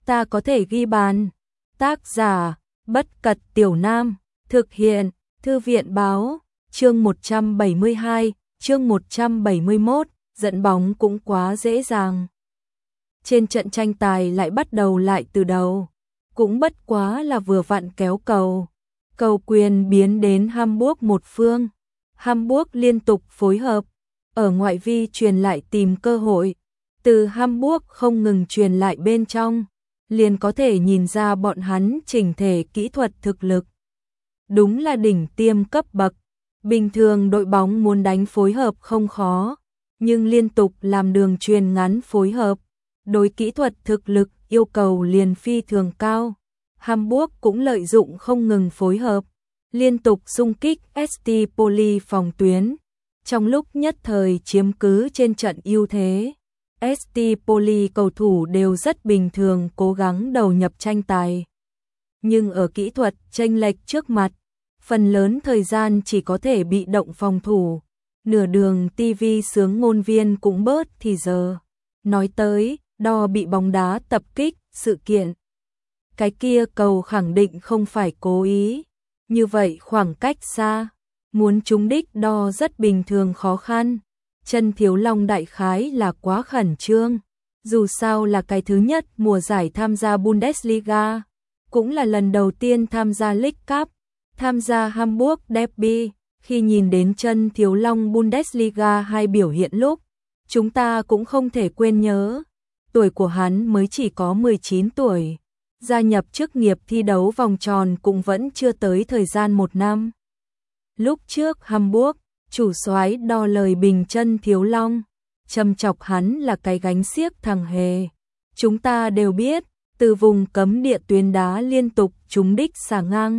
ta có thể ghi bàn. Tác giả, Bất Cật Tiểu Nam, thực hiện, Thư viện báo, chương 172, chương 171, dẫn bóng cũng quá dễ dàng. Trên trận tranh tài lại bắt đầu lại từ đầu, cũng bất quá là vừa vặn kéo cầu. Cầu quyền biến đến Hamburg một phương. Hamburg liên tục phối hợp, ở ngoại vi truyền lại tìm cơ hội. Từ Hamburg không ngừng truyền lại bên trong, liền có thể nhìn ra bọn hắn chỉnh thể kỹ thuật thực lực. Đúng là đỉnh tiêm cấp bậc. Bình thường đội bóng muốn đánh phối hợp không khó, nhưng liên tục làm đường truyền ngắn phối hợp, đối kỹ thuật thực lực yêu cầu liền phi thường cao. Hamburg cũng lợi dụng không ngừng phối hợp, liên tục xung kích ST Poli phòng tuyến, trong lúc nhất thời chiếm cứ trên trận ưu thế. ST Poli cầu thủ đều rất bình thường cố gắng đầu nhập tranh tài, nhưng ở kỹ thuật chênh lệch trước mặt, phần lớn thời gian chỉ có thể bị động phòng thủ. Nửa đường TV sướng ngôn viên cũng bớt thì giờ. Nói tới, đo bị bóng đá tập kích, sự kiện. Cái kia cầu khẳng định không phải cố ý. Như vậy khoảng cách xa, muốn trúng đích đo rất bình thường khó khăn. Chân Thiếu Long đại khái là quá khẩn trương. Dù sao là cái thứ nhất mùa giải tham gia Bundesliga, cũng là lần đầu tiên tham gia League Cup, tham gia Hamburg Derby. Khi nhìn đến Chân Thiếu Long Bundesliga 2 biểu hiện lúc, chúng ta cũng không thể quên nhớ. Tuổi của hắn mới chỉ có 19 tuổi, gia nhập chức nghiệp thi đấu vòng tròn cũng vẫn chưa tới thời gian 1 năm. Lúc trước Hamburg, chủ soái đo lời bình Chân Thiếu Long, châm chọc hắn là cái gánh xiếc thằng hề. Chúng ta đều biết, từ vùng cấm địa tuyến đá liên tục trúng đích xà ngang.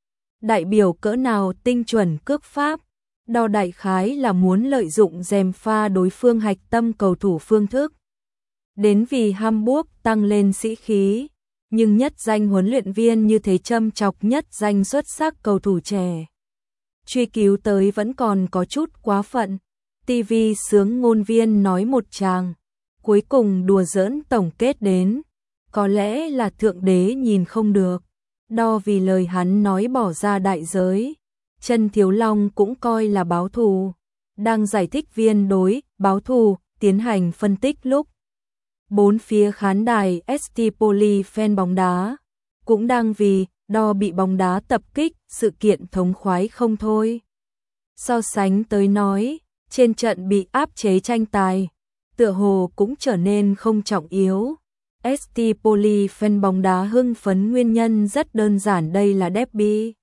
Đại biểu cỡ nào tinh chuẩn cước pháp, đo đại khái là muốn lợi dụng gièm pha đối phương hạch tâm cầu thủ phương thức. Đến vì Hamburg tăng lên sĩ khí, nhưng nhất danh huấn luyện viên như thế châm chọc nhất danh xuất sắc cầu thủ trẻ. Truy cứu tới vẫn còn có chút quá phận. TV sướng ngôn viên nói một tràng, cuối cùng đùa giỡn tổng kết đến, có lẽ là thượng đế nhìn không được, đo vì lời hắn nói bỏ ra đại giới. Chân Thiếu Long cũng coi là báo thù, đang giải thích viên đối báo thù tiến hành phân tích lúc bốn phía khán đài ST Poli fan bóng đá cũng đang vì đo bị bóng đá tập kích sự kiện thống khoái không thôi. So sánh tới nói, trên trận bị áp chế tranh tài, tựa hồ cũng trở nên không trọng yếu. ST Poli fan bóng đá hưng phấn nguyên nhân rất đơn giản, đây là derby.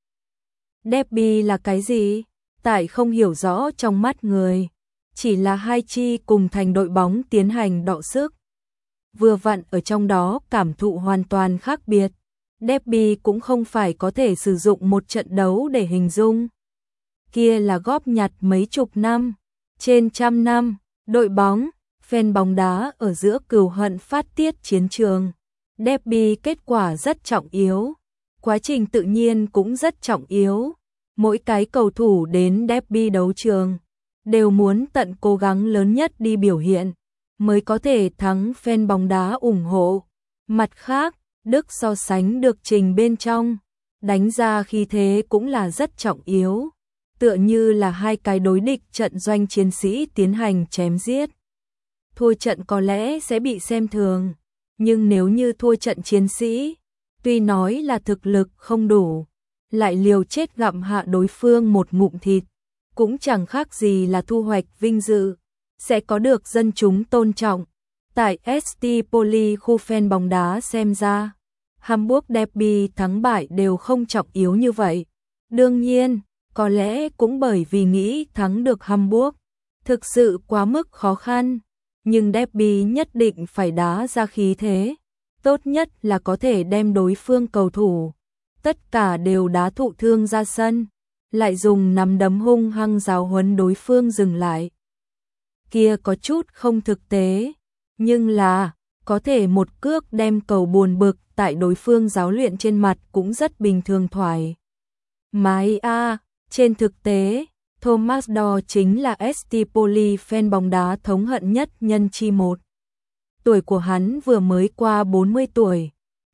Derby là cái gì? Tại không hiểu rõ trong mắt người, chỉ là hai chi cùng thành đội bóng tiến hành đọ sức. Vừa vặn ở trong đó cảm thụ hoàn toàn khác biệt. Derby cũng không phải có thể sử dụng một trận đấu để hình dung. Kia là góp nhặt mấy chục năm, trên trăm năm, đội bóng, fan bóng đá ở giữa cừu hận phát tiết chiến trường. Derby kết quả rất trọng yếu, quá trình tự nhiên cũng rất trọng yếu. Mỗi cái cầu thủ đến derby đấu trường đều muốn tận cố gắng lớn nhất đi biểu hiện, mới có thể thắng fan bóng đá ủng hộ. Mặt khác, Đức so sánh được trình bên trong, đánh ra khí thế cũng là rất trọng yếu. Tựa như là hai cái đối địch trận doanh chiến sĩ tiến hành chém giết. Thua trận có lẽ sẽ bị xem thường, nhưng nếu như thua trận chiến sĩ, tuy nói là thực lực không đủ, lại liều chết gặm hạ đối phương một ngụm thịt, cũng chẳng khác gì là thu hoạch vinh dự, sẽ có được dân chúng tôn trọng. Tại ST Poli khu fan bóng đá xem ra, Hamburg derby thắng bại đều không trọng yếu như vậy. Đương nhiên, có lẽ cũng bởi vì nghĩ thắng được Hamburg thực sự quá mức khó khăn, nhưng derby nhất định phải đá ra khí thế, tốt nhất là có thể đem đối phương cầu thủ tất cả đều đá thụ thương ra sân, lại dùng nắm đấm hung hăng giáo huấn đối phương dừng lại. Kia có chút không thực tế, nhưng là có thể một cước đem cầu buồn bực tại đối phương giáo luyện trên mặt cũng rất bình thường thoải mái a. Trên thực tế, Thomas Doll chính là ST Poli fan bóng đá thống hận nhất nhân chi một. Tuổi của hắn vừa mới qua 40 tuổi,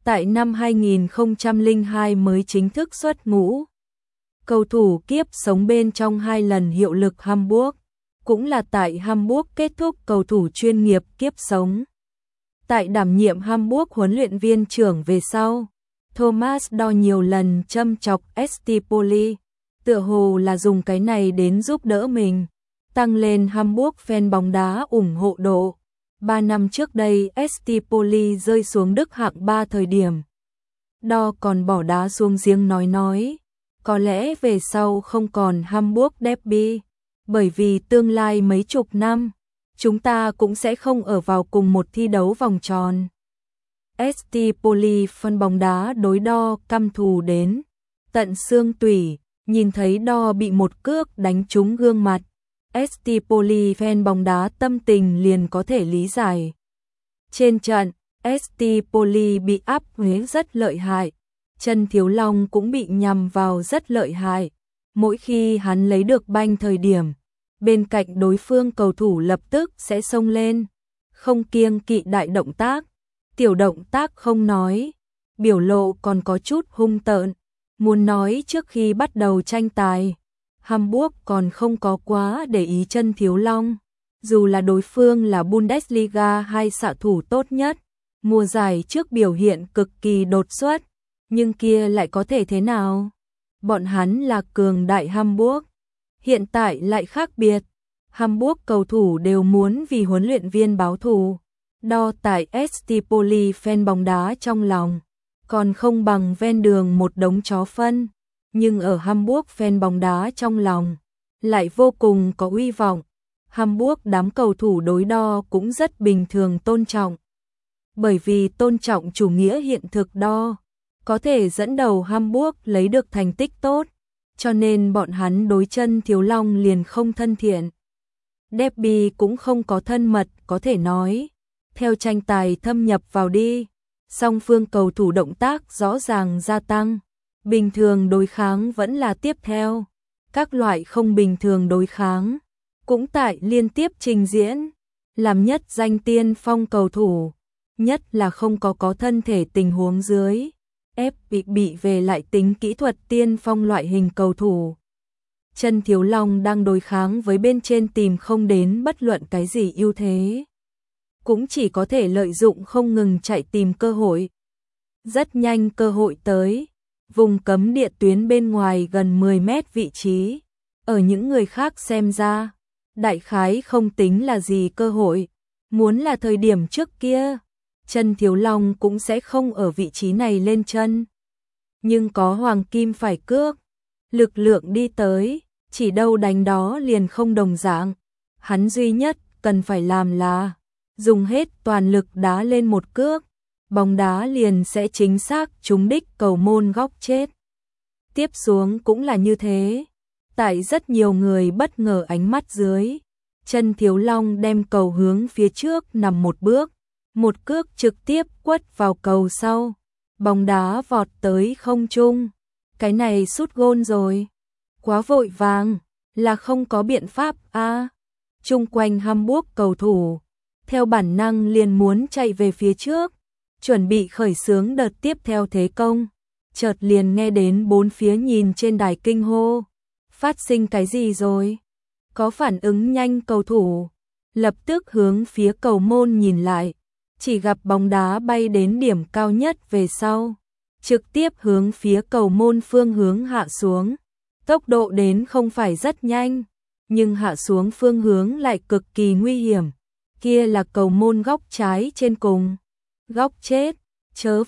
tại năm 2002 mới chính thức xuất ngũ. Cầu thủ kiếp sống bên trong 2 lần hiệu lực Hamburg, cũng là tại Hamburg kết thúc cầu thủ chuyên nghiệp kiếp sống. Tại đảm nhiệm Hamburg huấn luyện viên trưởng về sau, Thomas Doll nhiều lần châm chọc Stipoli, tựa hồ là dùng cái này đến giúp đỡ mình, tăng lên Hamburg fan bóng đá ủng hộ độ. 3 năm trước đây Stipoli rơi xuống Đức hạng 3 thời điểm. Doll còn bỏ đá xuống giếng nói, có lẽ về sau không còn Hamburg derby, bởi vì tương lai mấy chục năm, chúng ta cũng sẽ không ở vào cùng một thi đấu vòng tròn. Stipoli fan bóng đá đối Doll căm thù đến tận xương tủy, nhìn thấy Doll bị một cước đánh trúng gương mặt. Stipoli fan bóng đá tâm tình liền có thể lý giải. Trên trận, Stipoli bị áp huế rất lợi hại, Trần Thiếu Long cũng bị nhằm vào rất lợi hại. Mỗi khi hắn lấy được banh thời điểm, bên cạnh đối phương cầu thủ lập tức sẽ xông lên, không kiêng kỵ đại động tác, tiểu động tác không nói, biểu lộ còn có chút hung tợn, muốn nói trước khi bắt đầu tranh tài. Hamburg còn không có quá để ý Trần Thiếu Long, dù là đối phương là Bundesliga hay xạ thủ tốt nhất, mùa giải trước biểu hiện cực kỳ đột xuất, nhưng kia lại có thể thế nào? Bọn hắn là cường đại Hamburg, hiện tại lại khác biệt. Hamburg cầu thủ đều muốn vì huấn luyện viên báo thù, Doll tại Stipoli fan bóng đá trong lòng, còn không bằng ven đường một đống chó phân. Nhưng ở Hamburg fan bóng đá trong lòng lại vô cùng có uy vọng. Hamburg đám cầu thủ đối Doll cũng rất bình thường tôn trọng. Bởi vì tôn trọng chủ nghĩa hiện thực Doll có thể dẫn đầu Hamburg lấy được thành tích tốt, cho nên bọn hắn đối Trần Thiếu Long liền không thân thiện. Derby cũng không có thân mật có thể nói. Theo tranh tài thâm nhập vào đi, song phương cầu thủ động tác rõ ràng gia tăng. Bình thường đối kháng vẫn là tiếp theo, các loại không bình thường đối kháng cũng tại liên tiếp trình diễn, làm nhất danh tiên phong cầu thủ, nhất là không có thân thể tình huống dưới, ép bị về lại tính kỹ thuật tiên phong loại hình cầu thủ. Trần Thiếu Long đang đối kháng với bên trên tìm không đến bất luận cái gì ưu thế, cũng chỉ có thể lợi dụng không ngừng chạy tìm cơ hội. Rất nhanh cơ hội tới. Vùng cấm địa tuyến bên ngoài gần 10 mét vị trí, ở những người khác xem ra, đại khái không tính là gì cơ hội, muốn là thời điểm trước kia, Trần Thiếu Long cũng sẽ không ở vị trí này lên chân. Nhưng có Hoàng Kim phải cước, lực lượng đi tới, chỉ đâu đánh đó liền không đồng dạng, hắn duy nhất cần phải làm là dùng hết toàn lực đá lên một cước. Bóng đá liền sẽ chính xác trúng đích cầu môn góc chết. Tiếp xuống cũng là như thế. Tại rất nhiều người bất ngờ ánh mắt dưới, Trần Thiếu Long đem cầu hướng phía trước nằm một bước, một cước trực tiếp quất vào cầu sau. Bóng đá vọt tới không trung. Cái này sút gôn rồi. Quá vội vàng, là không có biện pháp a. Chung quanh Hamburg cầu thủ, theo bản năng liền muốn chạy về phía trước, chuẩn bị khởi xướng đợt tiếp theo thế công, chợt liền nghe đến bốn phía nhìn trên đài kinh hô, phát sinh cái gì rồi? Có phản ứng nhanh cầu thủ, lập tức hướng phía cầu môn nhìn lại, chỉ gặp bóng đá bay đến điểm cao nhất về sau, trực tiếp hướng phía cầu môn phương hướng hạ xuống, tốc độ đến không phải rất nhanh, nhưng hạ xuống phương hướng lại cực kỳ nguy hiểm, kia là cầu môn góc trái trên cùng. Góc chết, chớ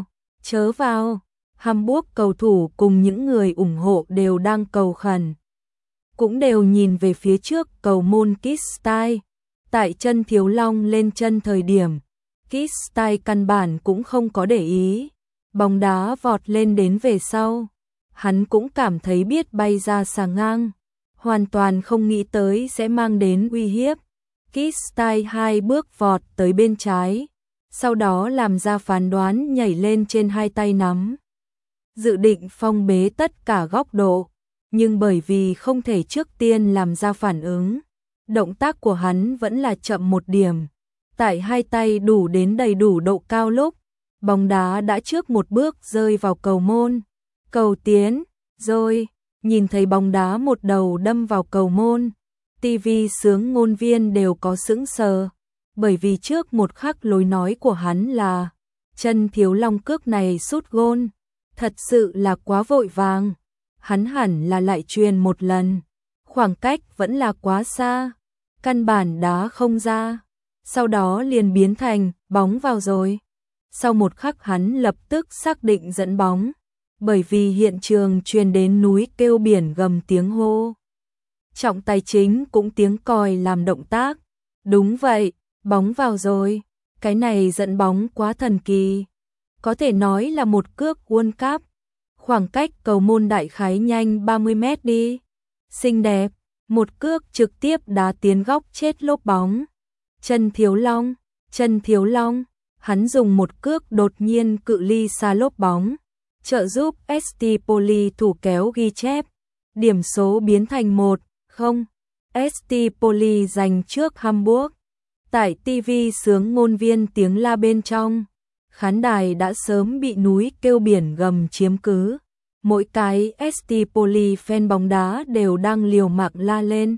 vào, Hamburg cầu thủ cùng những người ủng hộ đều đang cầu khẩn. Cũng đều nhìn về phía trước cầu môn Kitzstein. Tại Trần Thiếu Long lên chân thời điểm, Kitzstein căn bản cũng không có để ý. Bóng đá vọt lên đến về sau. Hắn cũng cảm thấy biết bay ra xà ngang. Hoàn toàn không nghĩ tới sẽ mang đến uy hiếp. Kitzstein 2 bước vọt tới bên trái. Sau đó làm ra phán đoán nhảy lên trên 2 tay nắm. Dự định phong bế tất cả góc độ, nhưng bởi vì không thể trước tiên làm ra phản ứng, động tác của hắn vẫn là chậm một điểm. Tại 2 tay đủ đến đầy đủ độ cao lúc, bóng đá đã trước một bước rơi vào cầu môn. Cầu tiến, rồi, nhìn thấy bóng đá một đầu đâm vào cầu môn. TV sướng ngôn viên đều có sững sờ, bởi vì trước một khắc lối nói của hắn là Chân Thiếu Long cước này sút gôn, thật sự là quá vội vàng. Hắn hẳn là lại truyền một lần, khoảng cách vẫn là quá xa, căn bản đá không ra. Sau đó liền biến thành bóng vào rồi. Sau một khắc hắn lập tức xác định dẫn bóng, bởi vì hiện trường truyền đến núi kêu biển gầm tiếng hô. Trọng tài chính cũng tiếng còi làm động tác. Đúng vậy, bóng vào rồi. Cái này dẫn bóng quá thần kỳ. Có thể nói là một cước World Cup. Khoảng cách cầu môn đại khái nhanh 30 mét đi. Xinh đẹp, một cước trực tiếp đá tiến góc chết lốp bóng. Chân Thiếu Long, hắn dùng một cước đột nhiên cự ly xa lốp bóng, trợ giúp ST Poli thủ kéo ghi chép. Điểm số biến thành 1-0. ST Poli giành trước Hamburg. Tại TV sướng ngôn viên tiếng la bên trong, khán đài đã sớm bị núi kêu biển gầm chiếm cứ. Mỗi cái ST Poli fan bóng đá đều đang liều mạng la lên.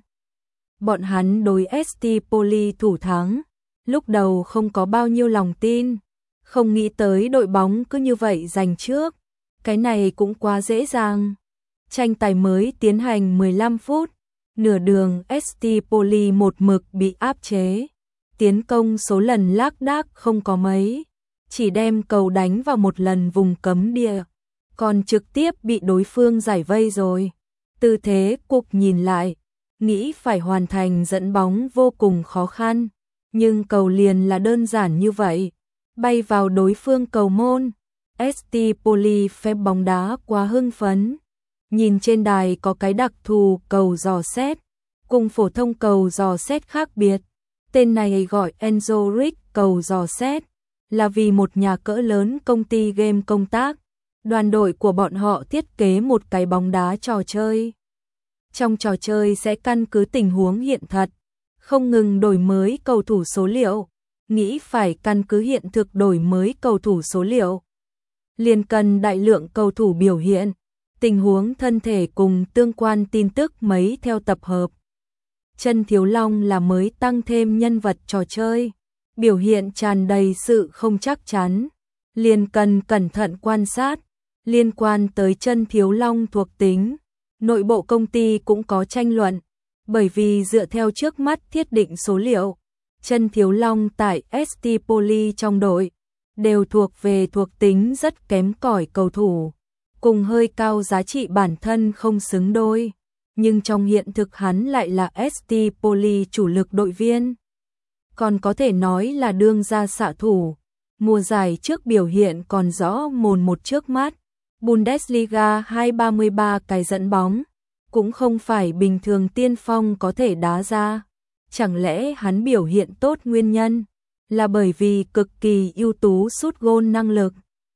Bọn hắn đối ST Poli thủ thắng, lúc đầu không có bao nhiêu lòng tin, không nghĩ tới đội bóng cứ như vậy giành trước. Cái này cũng quá dễ dàng. Tranh tài mới tiến hành 15 phút, nửa đường ST Poli một mực bị áp chế. Tiến công số lần lác đác không có mấy, chỉ đem cầu đánh vào một lần vùng cấm địa, còn trực tiếp bị đối phương giải vây rồi. Tư thế cục nhìn lại, nghĩ phải hoàn thành dẫn bóng vô cùng khó khăn, nhưng cầu liền là đơn giản như vậy, bay vào đối phương cầu môn. ST Poli phép bóng đá quá hưng phấn. Nhìn trên đài có cái đặc thù cầu dò xét, cùng phổ thông cầu dò xét khác biệt. Tên này gọi Enzo Rig cầu dò xét, là vì một nhà cỡ lớn công ty game công tác. Đoàn đội của bọn họ thiết kế một cái bóng đá trò chơi. Trong trò chơi sẽ căn cứ tình huống hiện thật, không ngừng đổi mới cầu thủ số liệu, nghĩ phải căn cứ hiện thực đổi mới cầu thủ số liệu. Liền cần đại lượng cầu thủ biểu hiện, tình huống thân thể cùng tương quan tin tức mấy theo tập hợp. Chân Thiếu Long là mới tăng thêm nhân vật trò chơi, biểu hiện tràn đầy sự không chắc chắn, liền cần cẩn thận quan sát. Liên quan tới Chân Thiếu Long thuộc tính, nội bộ công ty cũng có tranh luận, bởi vì dựa theo trước mắt thiết định số liệu, Chân Thiếu Long tại ST Poli trong đội đều thuộc về thuộc tính rất kém cỏi cầu thủ, cùng hơi cao giá trị bản thân không xứng đôi, nhưng trong hiện thực hắn lại là ST Poli chủ lực đội viên, còn có thể nói là đương gia xạ thủ. Mùa giải trước biểu hiện còn rõ mồn một trước mắt, Bundesliga 233 cái dẫn bóng, cũng không phải bình thường tiên phong có thể đá ra. Chẳng lẽ hắn biểu hiện tốt nguyên nhân là bởi vì cực kỳ ưu tú sút gôn năng lực?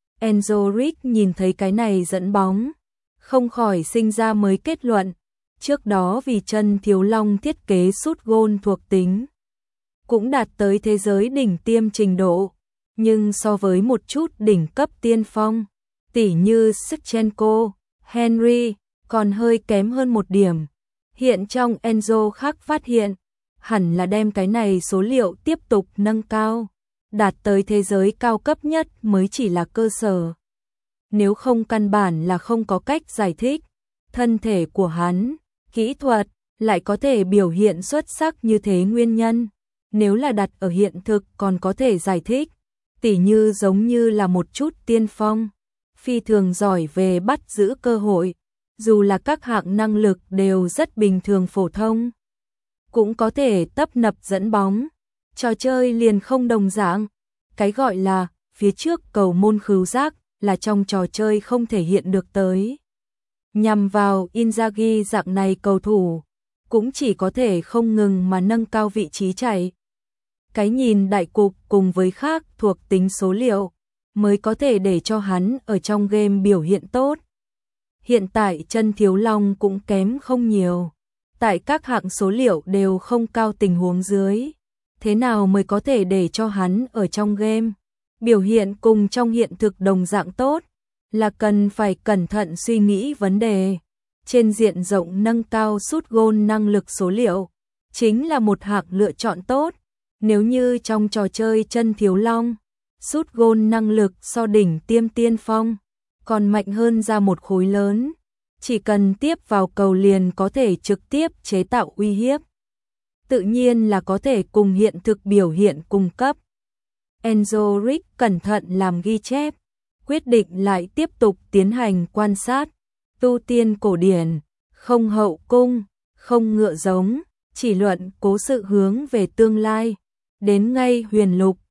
Enzo Rig nhìn thấy cái này dẫn bóng, không khỏi sinh ra mới kết luận. Trước đó vì Chân Thiếu Long thiết kế sút gôn thuộc tính cũng đạt tới thế giới đỉnh tiêm trình độ, nhưng so với một chút đỉnh cấp tiên phong, tỉ như Shevchenko, Henry, còn hơi kém hơn một điểm. Hiện trong Enzo khác phát hiện, hẳn là đem cái này số liệu tiếp tục nâng cao, đạt tới thế giới cao cấp nhất mới chỉ là cơ sở. Nếu không căn bản là không có cách giải thích, thân thể của hắn, kỹ thuật, lại có thể biểu hiện xuất sắc như thế nguyên nhân. Nếu là đặt ở hiện thực còn có thể giải thích, tỉ như giống như là một chút tiên phong, phi thường giỏi về bắt giữ cơ hội, dù là các hạng năng lực đều rất bình thường phổ thông, cũng có thể tấp nập dẫn bóng. Trò chơi liền không đồng dạng, cái gọi là phía trước cầu môn khứu giác là trong trò chơi không thể hiện được tới. Nhằm vào Inzaghi dạng này cầu thủ, cũng chỉ có thể không ngừng mà nâng cao vị trí chạy. Cái nhìn đại cục cùng với khác thuộc tính số liệu mới có thể để cho hắn ở trong game biểu hiện tốt. Hiện tại Chân Thiếu Long cũng kém không nhiều, tại các hạng số liệu đều không cao tình huống dưới, thế nào mới có thể để cho hắn ở trong game biểu hiện cùng trong hiện thực đồng dạng tốt, là cần phải cẩn thận suy nghĩ vấn đề. Trên diện rộng nâng cao sút gôn năng lực số liệu, chính là một hạng lựa chọn tốt. Nếu như trong trò chơi chân thiếu long, sút gôn năng lực so đỉnh tiêm tiên phong, còn mạnh hơn ra một khối lớn, chỉ cần tiếp vào cầu liền có thể trực tiếp chế tạo uy hiếp. Tự nhiên là có thể cùng hiện thực biểu hiện cùng cấp. Enzo Rick cẩn thận làm ghi chép, quyết định lại tiếp tục tiến hành quan sát. Tu tiên cổ điển, không hậu cung, không ngựa giống, chỉ luận cố sự hướng về tương lai. Đến ngay huyền lục,